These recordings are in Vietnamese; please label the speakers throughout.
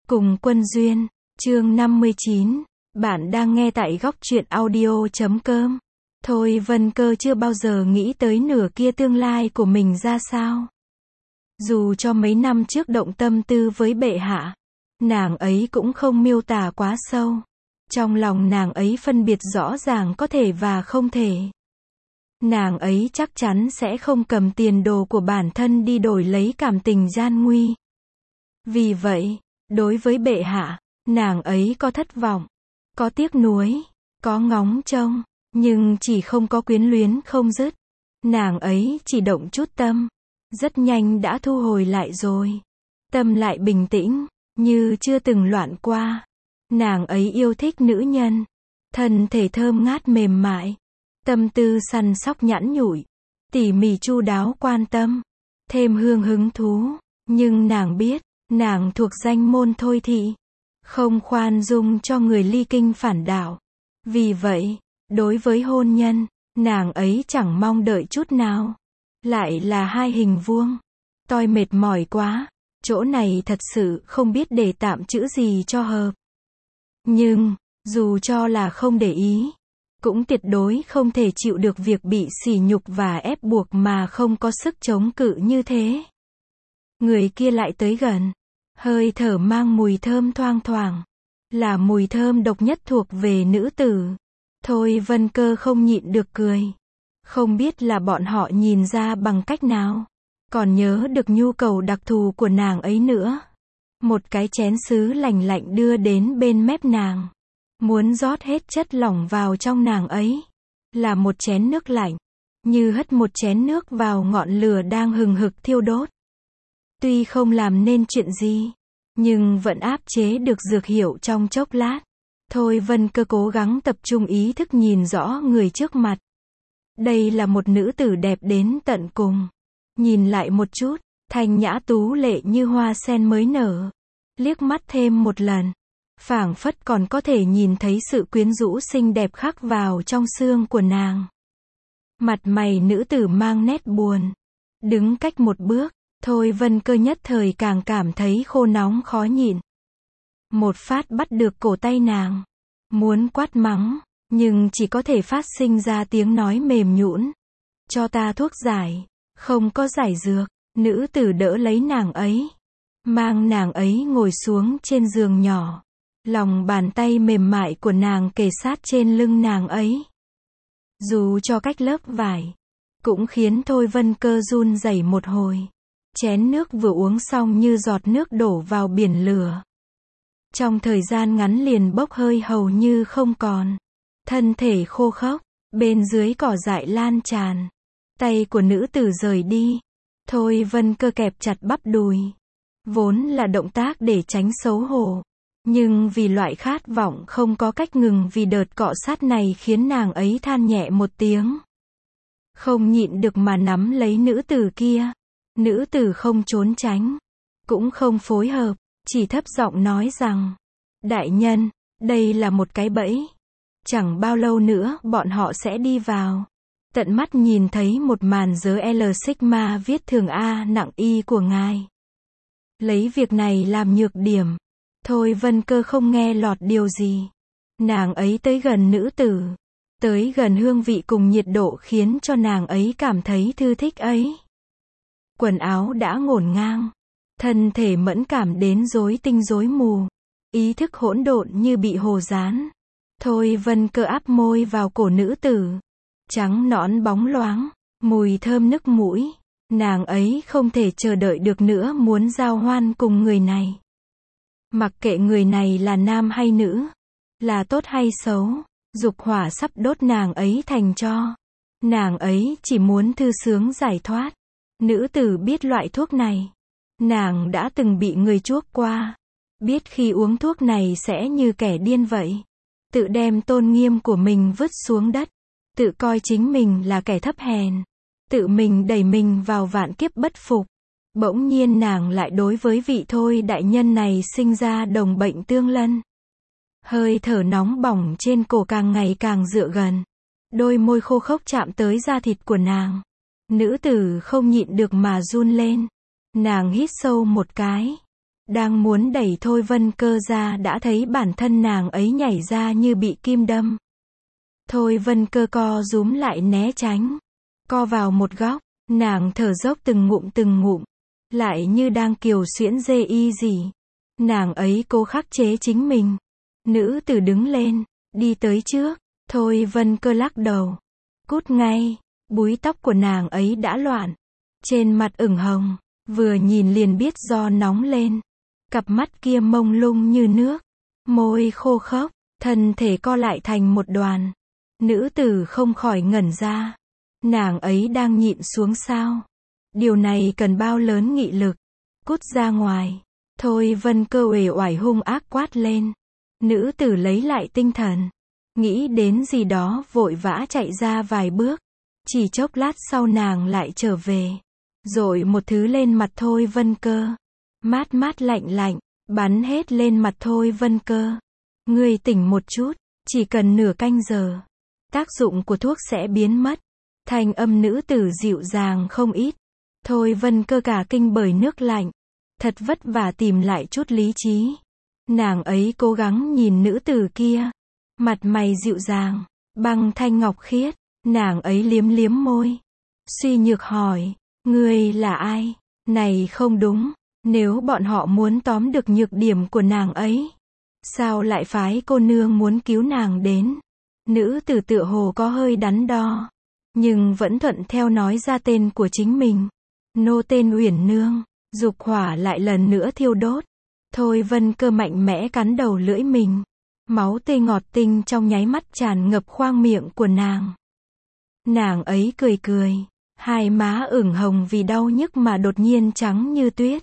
Speaker 1: Cùng Quân Duyên, chương 59, bạn đang nghe tại góc truyện audio.com. Thôi Vân Cơ chưa bao giờ nghĩ tới nửa kia tương lai của mình ra sao. Dù cho mấy năm trước động tâm tư với bệ hạ, nàng ấy cũng không miêu tả quá sâu. Trong lòng nàng ấy phân biệt rõ ràng có thể và không thể. Nàng ấy chắc chắn sẽ không cầm tiền đồ của bản thân đi đổi lấy cảm tình gian nguy. Vì vậy, đối với bệ hạ, nàng ấy có thất vọng, có tiếc nuối, có ngóng trông, nhưng chỉ không có quyến luyến không dứt. Nàng ấy chỉ động chút tâm, rất nhanh đã thu hồi lại rồi. Tâm lại bình tĩnh, như chưa từng loạn qua. Nàng ấy yêu thích nữ nhân, thân thể thơm ngát mềm mại, tâm tư săn sóc nhẵn nhụi, tỉ mỉ chu đáo quan tâm, thêm hương hứng thú, nhưng nàng biết, nàng thuộc danh môn thôi thị, không khoan dung cho người ly kinh phản đạo. Vì vậy, đối với hôn nhân, nàng ấy chẳng mong đợi chút nào. Lại là hai hình vuông. Tôi mệt mỏi quá, chỗ này thật sự không biết để tạm chữ gì cho hợp. Nhưng, dù cho là không để ý, cũng tuyệt đối không thể chịu được việc bị sỉ nhục và ép buộc mà không có sức chống cự như thế. Người kia lại tới gần. Hơi thở mang mùi thơm thoang thoảng. Là mùi thơm độc nhất thuộc về nữ tử. Thôi Vân Cơ không nhịn được cười. Không biết là bọn họ nhìn ra bằng cách nào. Còn nhớ được nhu cầu đặc thù của nàng ấy nữa. Một cái chén sứ lành lạnh đưa đến bên mép nàng. Muốn rót hết chất lỏng vào trong nàng ấy. Là một chén nước lạnh. Như hất một chén nước vào ngọn lửa đang hừng hực thiêu đốt. Tuy không làm nên chuyện gì, nhưng vẫn áp chế được dược hiệu trong chốc lát. Thôi Vân Cơ cố gắng tập trung ý thức nhìn rõ người trước mặt. Đây là một nữ tử đẹp đến tận cùng. Nhìn lại một chút, thanh nhã tú lệ như hoa sen mới nở. Liếc mắt thêm một lần, phảng phất còn có thể nhìn thấy sự quyến rũ xinh đẹp khắc vào trong xương của nàng. Mặt mày nữ tử mang nét buồn. Đứng cách một bước, Thôi Vân Cơ nhất thời càng cảm thấy khô nóng khó nhịn. Một phát bắt được cổ tay nàng. Muốn quát mắng, nhưng chỉ có thể phát sinh ra tiếng nói mềm nhũn. Cho ta thuốc giải. Không có giải dược. Nữ tử đỡ lấy nàng ấy. Mang nàng ấy ngồi xuống trên giường nhỏ. Lòng bàn tay mềm mại của nàng kề sát trên lưng nàng ấy. Dù cho cách lớp vải, cũng khiến Thôi Vân Cơ run rẩy một hồi. Chén nước vừa uống xong như giọt nước đổ vào biển lửa. Trong thời gian ngắn liền bốc hơi hầu như không còn. Thân thể khô khốc, bên dưới cỏ dại lan tràn. Tay của nữ tử rời đi. Thôi Vân Cơ kẹp chặt bắp đùi. Vốn là động tác để tránh xấu hổ. Nhưng vì loại khát vọng không có cách ngừng vì đợt cọ sát này khiến nàng ấy than nhẹ một tiếng. Không nhịn được mà nắm lấy nữ tử kia. Nữ tử không trốn tránh, cũng không phối hợp, chỉ thấp giọng nói rằng, đại nhân, đây là một cái bẫy. Chẳng bao lâu nữa bọn họ sẽ đi vào. Tận mắt nhìn thấy một màn giới L Sigma viết thường A nặng Y của ngài. Lấy việc này làm nhược điểm. Thôi Vân Cơ không nghe lọt điều gì. Nàng ấy tới gần nữ tử. Tới gần hương vị cùng nhiệt độ khiến cho nàng ấy cảm thấy thư thích ấy. Quần áo đã ngổn ngang. Thân thể mẫn cảm đến rối tinh rối mù. Ý thức hỗn độn như bị hồ dán. Thôi Vân Cơ áp môi vào cổ nữ tử. Trắng nõn bóng loáng. Mùi thơm nức mũi. Nàng ấy không thể chờ đợi được nữa muốn giao hoan cùng người này. Mặc kệ người này là nam hay nữ. Là tốt hay xấu. Dục hỏa sắp đốt nàng ấy thành tro. Nàng ấy chỉ muốn thư sướng giải thoát. Nữ tử biết loại thuốc này. Nàng đã từng bị người chuốc qua. Biết khi uống thuốc này sẽ như kẻ điên vậy. Tự đem tôn nghiêm của mình vứt xuống đất. Tự coi chính mình là kẻ thấp hèn. Tự mình đẩy mình vào vạn kiếp bất phục. Bỗng nhiên nàng lại đối với vị Thôi đại nhân này sinh ra đồng bệnh tương lân. Hơi thở nóng bỏng trên cổ càng ngày càng dựa gần. Đôi môi khô khốc chạm tới da thịt của nàng. Nữ tử không nhịn được mà run lên. Nàng hít sâu một cái. Đang muốn đẩy Thôi Vân Cơ ra đã thấy bản thân nàng ấy nhảy ra như bị kim đâm. Thôi Vân Cơ co rúm lại né tránh. Co vào một góc, nàng thở dốc từng ngụm, lại như đang kiều xuyễn dê y gì. Nàng ấy cố khắc chế chính mình. Nữ tử đứng lên, đi tới trước. Thôi Vân Cơ lắc đầu. Cút ngay, búi tóc của nàng ấy đã loạn. Trên mặt ửng hồng, vừa nhìn liền biết do nóng lên. Cặp mắt kia mông lung như nước, môi khô khốc, thân thể co lại thành một đoàn. Nữ tử không khỏi ngẩn ra. Nàng ấy đang nhịn xuống sao? Điều này cần bao lớn nghị lực. Cút ra ngoài. Thôi Vân Cơ uể oải hung ác quát lên. Nữ tử lấy lại tinh thần. Nghĩ đến gì đó vội vã chạy ra vài bước. Chỉ chốc lát sau nàng lại trở về. Dội một thứ lên mặt Thôi Vân Cơ. Mát mát lạnh lạnh, bắn hết lên mặt Thôi Vân Cơ. Ngươi tỉnh một chút, chỉ cần nửa canh giờ. Tác dụng của thuốc sẽ biến mất. Thanh âm nữ tử dịu dàng không ít. Thôi Vân Cơ cả kinh bởi nước lạnh. Thật vất vả tìm lại chút lý trí. Nàng ấy cố gắng nhìn nữ tử kia. Mặt mày dịu dàng, băng thanh ngọc khiết. Nàng ấy liếm liếm môi. Suy nhược hỏi, ngươi là ai? Này không đúng. Nếu bọn họ muốn tóm được nhược điểm của nàng ấy, sao lại phái cô nương muốn cứu nàng đến? Nữ tử tựa hồ có hơi đắn đo, nhưng vẫn thuận theo nói ra tên của chính mình. Nô tên Uyển Nương. Dục hỏa lại lần nữa thiêu đốt. Thôi Vân Cơ mạnh mẽ cắn đầu lưỡi mình. Máu tươi ngọt tinh trong nháy mắt tràn ngập khoang miệng của nàng. Nàng ấy cười cười, hai má ửng hồng vì đau nhức mà đột nhiên trắng như tuyết.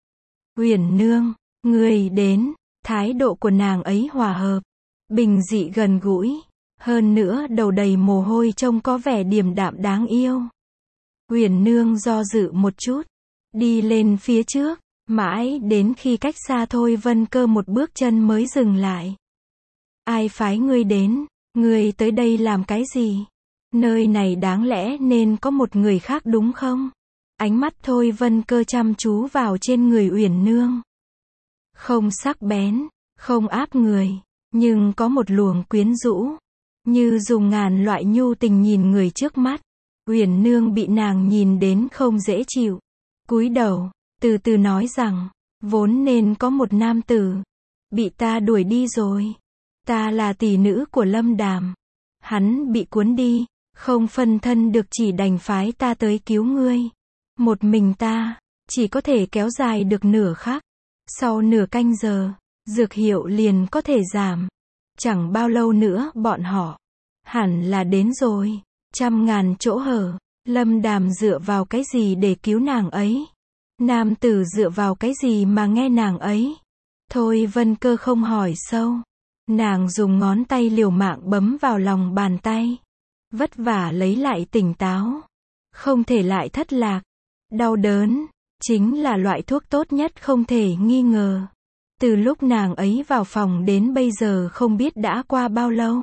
Speaker 1: Uyển Nương, ngươi đến. Thái độ của nàng ấy hòa hợp, bình dị gần gũi. Hơn nữa đầu đầy mồ hôi trông có vẻ điềm đạm đáng yêu. Uyển Nương do dự một chút, đi lên phía trước, mãi đến khi cách xa Thôi Vân Cơ một bước chân mới dừng lại. Ai phái ngươi đến? Ngươi tới đây làm cái gì? Nơi này đáng lẽ nên có một người khác đúng không? Ánh mắt Thôi Vân Cơ chăm chú vào trên người Uyển Nương. Không sắc bén, không áp người, nhưng có một luồng quyến rũ, như dùng ngàn loại nhu tình nhìn người trước mắt. Uyển Nương bị nàng nhìn đến không dễ chịu, cúi đầu, từ từ nói rằng, vốn nên có một nam tử, bị ta đuổi đi rồi. Ta là tỷ nữ của Lâm Đàm. Hắn bị cuốn đi, không phân thân được chỉ đành phái ta tới cứu ngươi. Một mình ta, chỉ có thể kéo dài được nửa khắc. Sau nửa canh giờ, dược hiệu liền có thể giảm. Chẳng bao lâu nữa bọn họ hẳn là đến rồi. Trăm ngàn chỗ hở. Lâm Đàm dựa vào cái gì để cứu nàng ấy? Nam tử dựa vào cái gì mà nghe nàng ấy? Thôi Vân Cơ không hỏi sâu. Nàng dùng ngón tay liều mạng bấm vào lòng bàn tay. Vất vả lấy lại tỉnh táo. Không thể lại thất lạc. Đau đớn, chính là loại thuốc tốt nhất không thể nghi ngờ. Từ lúc nàng ấy vào phòng đến bây giờ không biết đã qua bao lâu.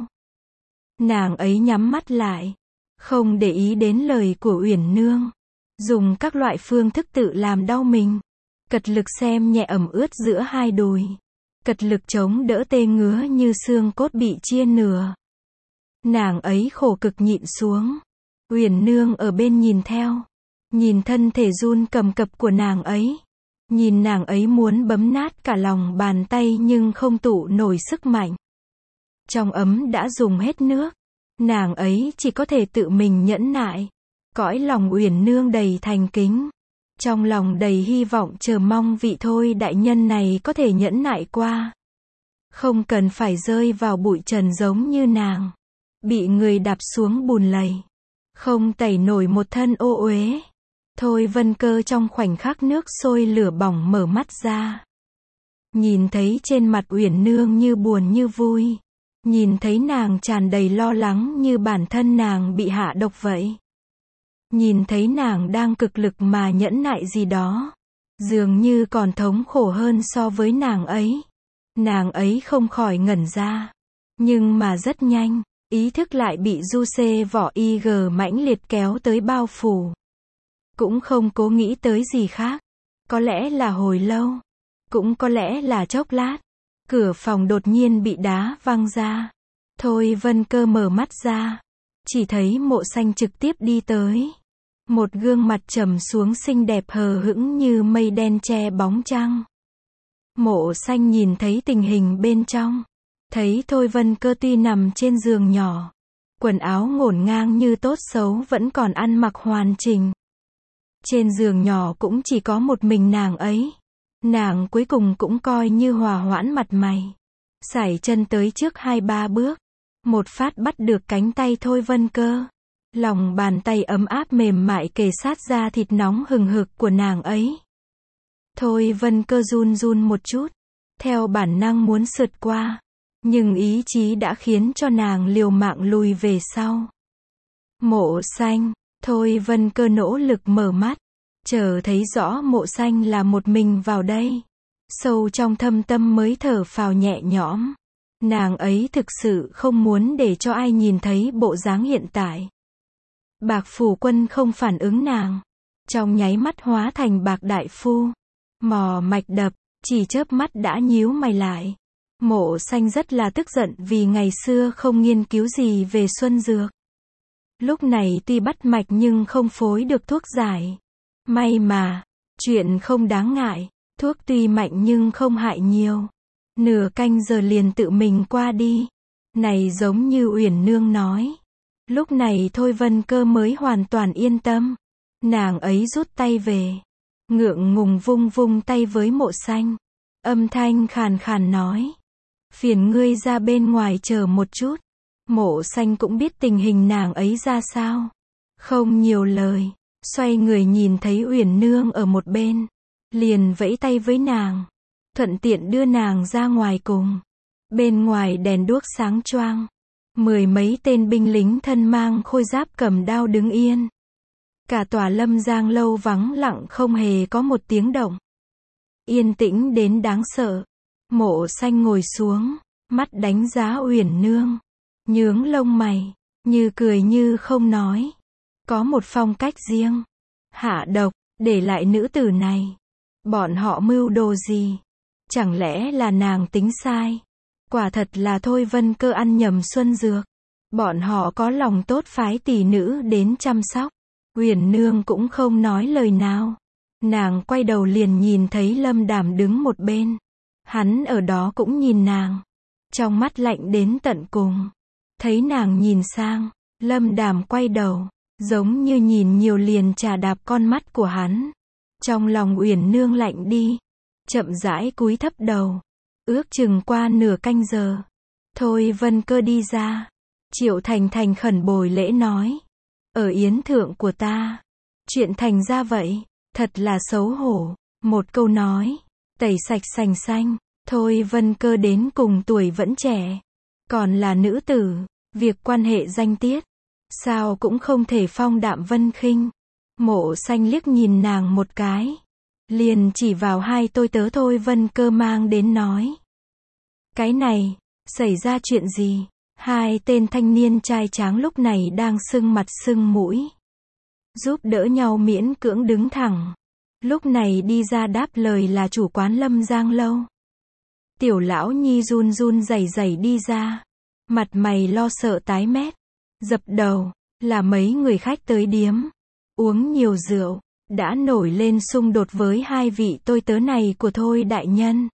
Speaker 1: Nàng ấy nhắm mắt lại, không để ý đến lời của Uyển Nương. Dùng các loại phương thức tự làm đau mình. Cật lực xem nhẹ ẩm ướt giữa hai đùi. Cật lực chống đỡ tê ngứa như xương cốt bị chia nửa. Nàng ấy khổ cực nhịn xuống. Uyển Nương ở bên nhìn theo. Nhìn thân thể run cầm cập của nàng ấy. Nhìn nàng ấy muốn bấm nát cả lòng bàn tay nhưng không tụ nổi sức mạnh. Trong ấm đã dùng hết nước. Nàng ấy chỉ có thể tự mình nhẫn nại. Cõi lòng Uyển Nương đầy thành kính. Trong lòng đầy hy vọng chờ mong vị Thôi đại nhân này có thể nhẫn nại qua. Không cần phải rơi vào bụi trần giống như nàng. Bị người đạp xuống bùn lầy. Không tẩy nổi một thân ô uế. Thôi Vân Cơ trong khoảnh khắc nước sôi lửa bỏng mở mắt ra. Nhìn thấy trên mặt Uyển Nương như buồn như vui. Nhìn thấy nàng tràn đầy lo lắng như bản thân nàng bị hạ độc vậy. Nhìn thấy nàng đang cực lực mà nhẫn nại gì đó. Dường như còn thống khổ hơn so với nàng ấy. Nàng ấy không khỏi ngẩn ra. Nhưng mà rất nhanh, ý thức lại bị du xê vỏ IG mãnh liệt kéo tới bao phủ. Cũng không cố nghĩ tới gì khác. Có lẽ là hồi lâu, Cũng có lẽ là chốc lát, cửa phòng đột nhiên bị đá văng ra. Thôi Vân Cơ mở mắt ra, chỉ thấy Mộ Xanh trực tiếp đi tới. Một gương mặt trầm xuống xinh đẹp hờ hững như mây đen che bóng trăng. Mộ Xanh nhìn thấy tình hình bên trong. Thấy Thôi Vân Cơ tuy nằm trên giường nhỏ, quần áo ngổn ngang như tốt xấu vẫn còn ăn mặc hoàn chỉnh. Trên giường nhỏ cũng chỉ có một mình nàng ấy. Nàng cuối cùng cũng coi như hòa hoãn mặt mày. Sải chân tới trước 2-3 bước. Một phát bắt được cánh tay Thôi Vân Cơ. Lòng bàn tay ấm áp mềm mại kề sát da thịt nóng hừng hực của nàng ấy. Thôi Vân Cơ run run một chút. Theo bản năng muốn sượt qua. Nhưng ý chí đã khiến cho nàng liều mạng lùi về sau. Mộ Xanh. Thôi Vân Cơ nỗ lực mở mắt. Chờ thấy rõ Mộ Xanh là một mình vào đây. Sâu trong thâm tâm mới thở phào nhẹ nhõm. Nàng ấy thực sự không muốn để cho ai nhìn thấy bộ dáng hiện tại. Bạc Phủ Quân không phản ứng nàng. Trong nháy mắt hóa thành Bạc Đại Phu. Mò mạch đập, chỉ chớp mắt đã nhíu mày lại. Mộ Xanh rất là tức giận vì ngày xưa không nghiên cứu gì về xuân dược. Lúc này tuy bắt mạch nhưng không phối được thuốc giải. May mà, chuyện không đáng ngại, thuốc tuy mạnh nhưng không hại nhiều. Nửa canh giờ liền tự mình qua đi. Này giống như Uyển Nương nói. Lúc này Thôi Vân Cơ mới hoàn toàn yên tâm. Nàng ấy rút tay về. Ngượng ngùng vung vung tay với Mộ Xanh. Âm thanh khàn khàn nói. Phiền ngươi ra bên ngoài chờ một chút. Mộ Xanh cũng biết tình hình nàng ấy ra sao. Không nhiều lời. Xoay người nhìn thấy Uyển Nương ở một bên. Liền vẫy tay với nàng. Thuận tiện đưa nàng ra ngoài cùng. Bên ngoài đèn đuốc sáng choang. 10 mấy tên binh lính thân mang khôi giáp cầm đao đứng yên. Cả tòa Lâm Giang lâu vắng lặng không hề có một tiếng động. Yên tĩnh đến đáng sợ. Mộ Xanh ngồi xuống, mắt đánh giá Uyển Nương. Nhướng lông mày, như cười như không nói. Có một phong cách riêng. Hạ độc, để lại nữ tử này. Bọn họ mưu đồ gì? Chẳng lẽ là nàng tính sai? Quả thật là Thôi Vân Cơ ăn nhầm xuân dược. Bọn họ có lòng tốt phái tỷ nữ đến chăm sóc. Uyển Nương cũng không nói lời nào. Nàng quay đầu liền nhìn thấy Lâm Đàm đứng một bên. Hắn ở đó cũng nhìn nàng. Trong mắt lạnh đến tận cùng. Thấy nàng nhìn sang, Lâm Đàm quay đầu. Giống như nhìn nhiều liền chà đạp con mắt của hắn. Trong lòng Uyển Nương lạnh đi. Chậm rãi cúi thấp đầu. Ước chừng qua nửa canh giờ. Thôi Vân Cơ đi ra. Triệu Thành thành khẩn bồi lễ nói. Ở yến thượng của ta. Chuyện thành ra vậy. Thật là xấu hổ. Một câu nói. Tẩy sạch sành xanh. Thôi Vân Cơ đến cùng tuổi vẫn trẻ. Còn là nữ tử. Việc quan hệ danh tiết. Sao cũng không thể phong đạm vân khinh. Mộ Xanh liếc nhìn nàng một cái. Liền chỉ vào hai tôi tớ Thôi Vân Cơ mang đến nói. Cái này, xảy ra chuyện gì? Hai tên thanh niên trai tráng lúc này đang sưng mặt sưng mũi. Giúp đỡ nhau miễn cưỡng đứng thẳng. Lúc này đi ra đáp lời là chủ quán Lâm Giang lâu. Tiểu lão nhi run run rẩy rẩy đi ra. Mặt mày lo sợ tái mét. Dập đầu, là mấy người khách tới điếm. Uống nhiều rượu, đã nổi lên xung đột với hai vị tôi tớ này của Thôi đại nhân.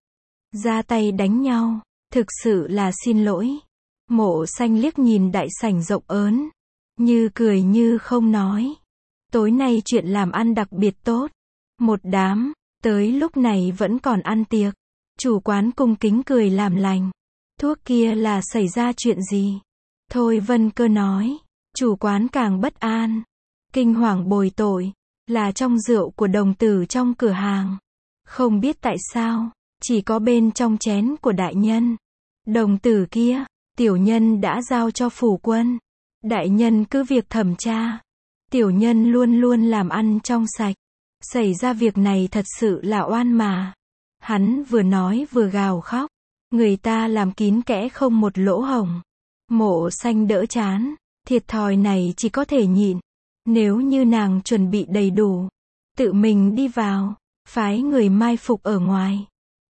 Speaker 1: Ra tay đánh nhau, thực sự là xin lỗi. Mộ Xanh liếc nhìn đại sảnh rộng ớn. Như cười như không nói. Tối nay chuyện làm ăn đặc biệt tốt. Một đám, tới lúc này vẫn còn ăn tiệc. Chủ quán cung kính cười làm lành. Thuốc kia là xảy ra chuyện gì? Thôi Vân Cơ nói. Chủ quán càng bất an. Kinh hoàng bồi tội. Là trong rượu của đồng tử trong cửa hàng. Không biết tại sao. Chỉ có bên trong chén của đại nhân. Đồng tử kia, tiểu nhân đã giao cho phủ quân. Đại nhân cứ việc thẩm tra. Tiểu nhân luôn luôn làm ăn trong sạch. Xảy ra việc này thật sự là oan mà. Hắn vừa nói vừa gào khóc. Người ta làm kín kẽ không một lỗ hổng. Mộ Xanh đỡ chán. Thiệt thòi này chỉ có thể nhịn. Nếu như nàng chuẩn bị đầy đủ. Tự mình đi vào. Phái người mai phục ở ngoài.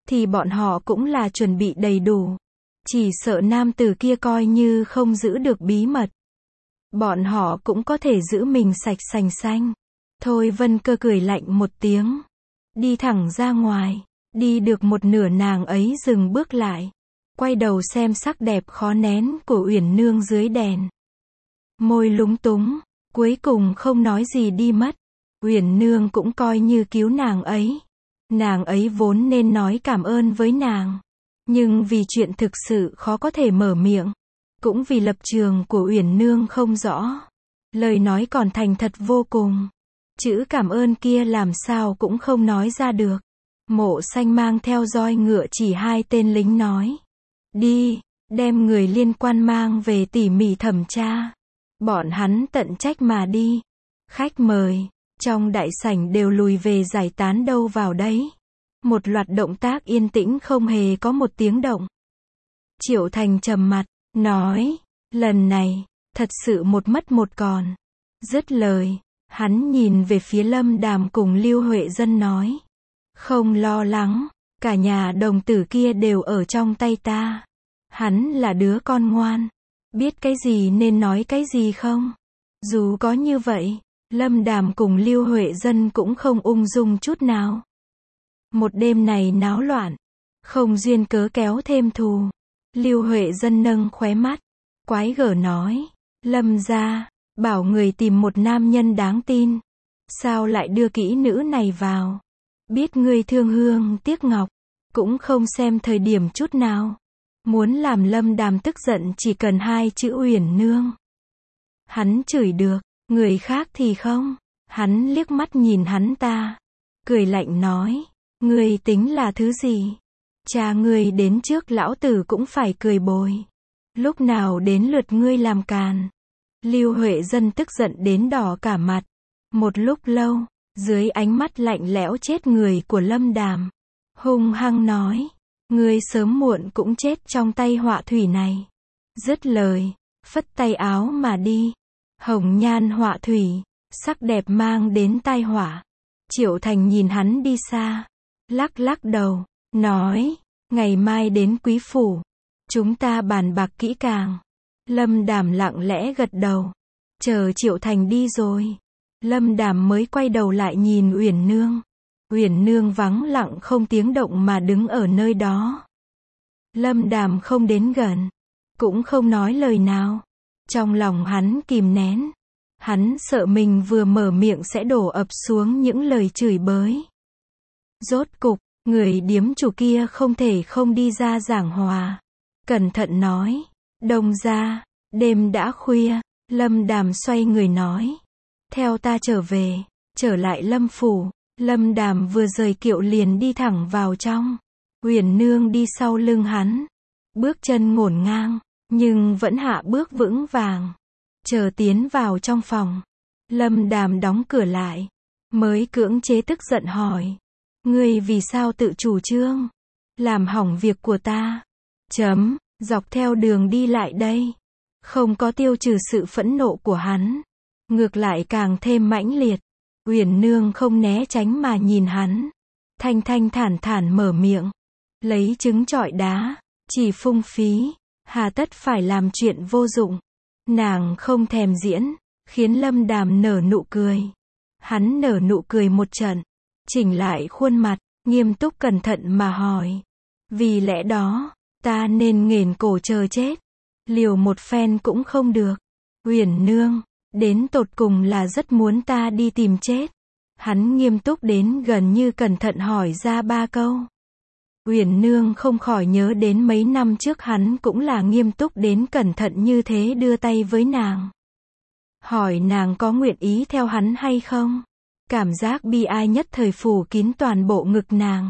Speaker 1: thì bọn họ cũng là chuẩn bị đầy đủ. Chỉ sợ nam tử kia coi như không giữ được bí mật. Bọn họ cũng có thể giữ mình sạch sành xanh. Thôi Vân Cơ cười lạnh một tiếng. Đi thẳng ra ngoài. Đi được một nửa nàng ấy dừng bước lại. Quay đầu xem sắc đẹp khó nén của Uyển Nương dưới đèn. Môi lúng túng. Cuối cùng không nói gì đi mất. Uyển Nương cũng coi như cứu nàng ấy. Nàng ấy vốn nên nói cảm ơn với nàng. Nhưng vì chuyện thực sự khó có thể mở miệng. Cũng vì lập trường của Uyển Nương không rõ. Lời nói còn thành thật vô cùng. Chữ cảm ơn kia làm sao cũng không nói ra được. Mộ Xanh mang theo roi ngựa chỉ hai tên lính nói. Đi, đem người liên quan mang về tỉ mỉ thẩm tra. Bọn hắn tận trách mà đi. Khách mời, trong đại sảnh đều lùi về giải tán đâu vào đấy. Một loạt động tác yên tĩnh không hề có một tiếng động. Triệu Thành trầm mặt, nói, lần này, thật sự một mất một còn. Dứt lời, hắn nhìn về phía Lâm Đàm cùng Lưu Huệ Dân nói. Không lo lắng, cả nhà đồng tử kia đều ở trong tay ta. Hắn là đứa con ngoan. Biết cái gì nên nói cái gì không? Dù có như vậy, Lâm Đàm cùng Lưu Huệ Dân cũng không ung dung chút nào. Một đêm này náo loạn, không duyên cớ kéo thêm thù. Lưu Huệ Dân nâng khóe mắt, quái gở nói, Lâm gia, bảo người tìm một nam nhân đáng tin. Sao lại đưa kỹ nữ này vào? Biết ngươi thương hương tiếc ngọc, cũng không xem thời điểm chút nào. Muốn làm Lâm Đàm tức giận chỉ cần hai chữ Uyển Nương. Hắn chửi được, người khác thì không. Hắn liếc mắt nhìn hắn ta, cười lạnh nói, ngươi tính là thứ gì? Cha ngươi đến trước lão tử cũng phải cười bồi. Lúc nào đến lượt ngươi làm càn? Lưu Huệ Dân tức giận đến đỏ cả mặt. Một lúc lâu, dưới ánh mắt lạnh lẽo chết người của Lâm Đàm, hung hăng nói, ngươi sớm muộn cũng chết trong tay họa thủy này. Dứt lời, phất tay áo mà đi. Hồng nhan họa thủy, sắc đẹp mang đến tai họa. Triệu Thành nhìn hắn đi xa, lắc lắc đầu, nói, ngày mai đến Quý phủ, chúng ta bàn bạc kỹ càng. Lâm Đàm lặng lẽ gật đầu. Chờ Triệu Thành đi rồi, Lâm Đàm mới quay đầu lại nhìn Uyển Nương. Uyển Nương vắng lặng không tiếng động mà đứng ở nơi đó. Lâm Đàm không đến gần, cũng không nói lời nào. Trong lòng hắn kìm nén. Hắn sợ mình vừa mở miệng sẽ đổ ập xuống những lời chửi bới. Rốt cục, người điếm chủ kia không thể không đi ra giảng hòa. Cẩn thận nói, Đông gia, đêm đã khuya. Lâm Đàm xoay người nói, theo ta trở về. Trở lại Lâm phủ. Lâm Đàm vừa rời kiệu liền đi thẳng vào trong. Uyển Nương đi sau lưng hắn, bước chân ngổn ngang, nhưng vẫn hạ bước vững vàng. Chờ tiến vào trong phòng, Lâm Đàm đóng cửa lại, mới cưỡng chế tức giận hỏi, ngươi vì sao tự chủ trương làm hỏng việc của ta? Dọc theo đường đi lại đây, không có tiêu trừ sự phẫn nộ của hắn, ngược lại càng thêm mãnh liệt. Uyển Nương không né tránh mà nhìn hắn, thanh thanh thản thản mở miệng, lấy trứng trọi đá, chỉ phung phí, hà tất phải làm chuyện vô dụng. Nàng không thèm diễn, khiến Lâm Đàm nở nụ cười. Hắn nở nụ cười một trận, chỉnh lại khuôn mặt, nghiêm túc cẩn thận mà hỏi, vì lẽ đó, ta nên nghển cổ chờ chết, liều một phen cũng không được. Uyển Nương, đến tột cùng là rất muốn ta đi tìm chết. Hắn nghiêm túc đến gần như cẩn thận hỏi ra 3 câu. Uyển Nương không khỏi nhớ đến mấy năm trước hắn cũng là nghiêm túc đến cẩn thận như thế đưa tay với nàng. Hỏi nàng có nguyện ý theo hắn hay không? Cảm giác bi ai nhất thời phủ kín toàn bộ ngực nàng.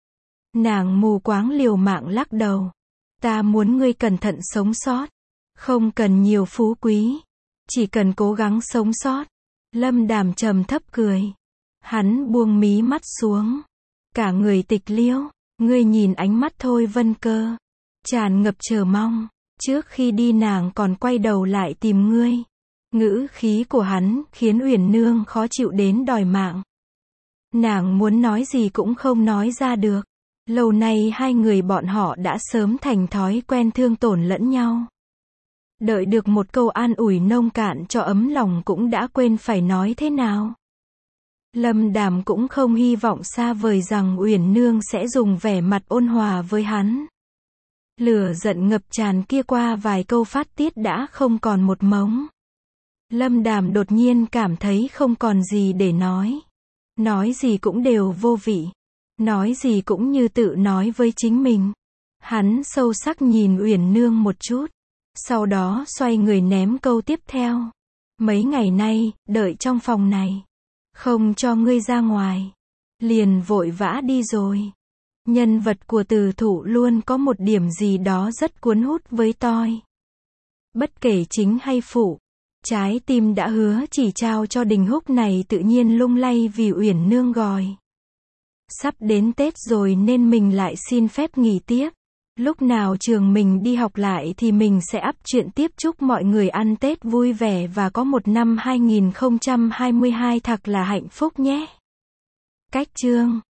Speaker 1: Nàng mù quáng liều mạng lắc đầu. Ta muốn ngươi cẩn thận sống sót. Không cần nhiều phú quý. Chỉ cần cố gắng sống sót. Lâm Đàm trầm thấp cười. Hắn buông mí mắt xuống. Cả người tịch liêu. Ngươi nhìn ánh mắt Thôi Vân Cơ, tràn ngập chờ mong. Trước khi đi nàng còn quay đầu lại tìm ngươi. Ngữ khí của hắn khiến Uyển Nương khó chịu đến đòi mạng. Nàng muốn nói gì cũng không nói ra được. Lâu nay hai người bọn họ đã sớm thành thói quen thương tổn lẫn nhau. Đợi được một câu an ủi nông cạn cho ấm lòng cũng đã quên phải nói thế nào. Lâm Đàm cũng không hy vọng xa vời rằng Uyển Nương sẽ dùng vẻ mặt ôn hòa với hắn. Lửa giận ngập tràn kia qua vài câu phát tiết đã không còn một mống. Lâm Đàm đột nhiên cảm thấy không còn gì để nói. Nói gì cũng đều vô vị. Nói gì cũng như tự nói với chính mình. Hắn sâu sắc nhìn Uyển Nương một chút. Sau đó xoay người ném câu tiếp theo. Mấy ngày nay, đợi trong phòng này. Không cho ngươi ra ngoài. Liền vội vã đi rồi. Nhân vật của Từ Thụ luôn có một điểm gì đó rất cuốn hút với tôi. Bất kể chính hay phụ. Trái tim đã hứa chỉ trao cho Đình Húc này tự nhiên lung lay vì Uyển Nương gọi. Sắp đến Tết rồi nên mình lại xin phép nghỉ tiếp. Lúc nào trường mình đi học lại thì mình sẽ up chuyện tiếp. Chúc mọi người ăn Tết vui vẻ và có một năm 2022 thật là hạnh phúc nhé. Cách chương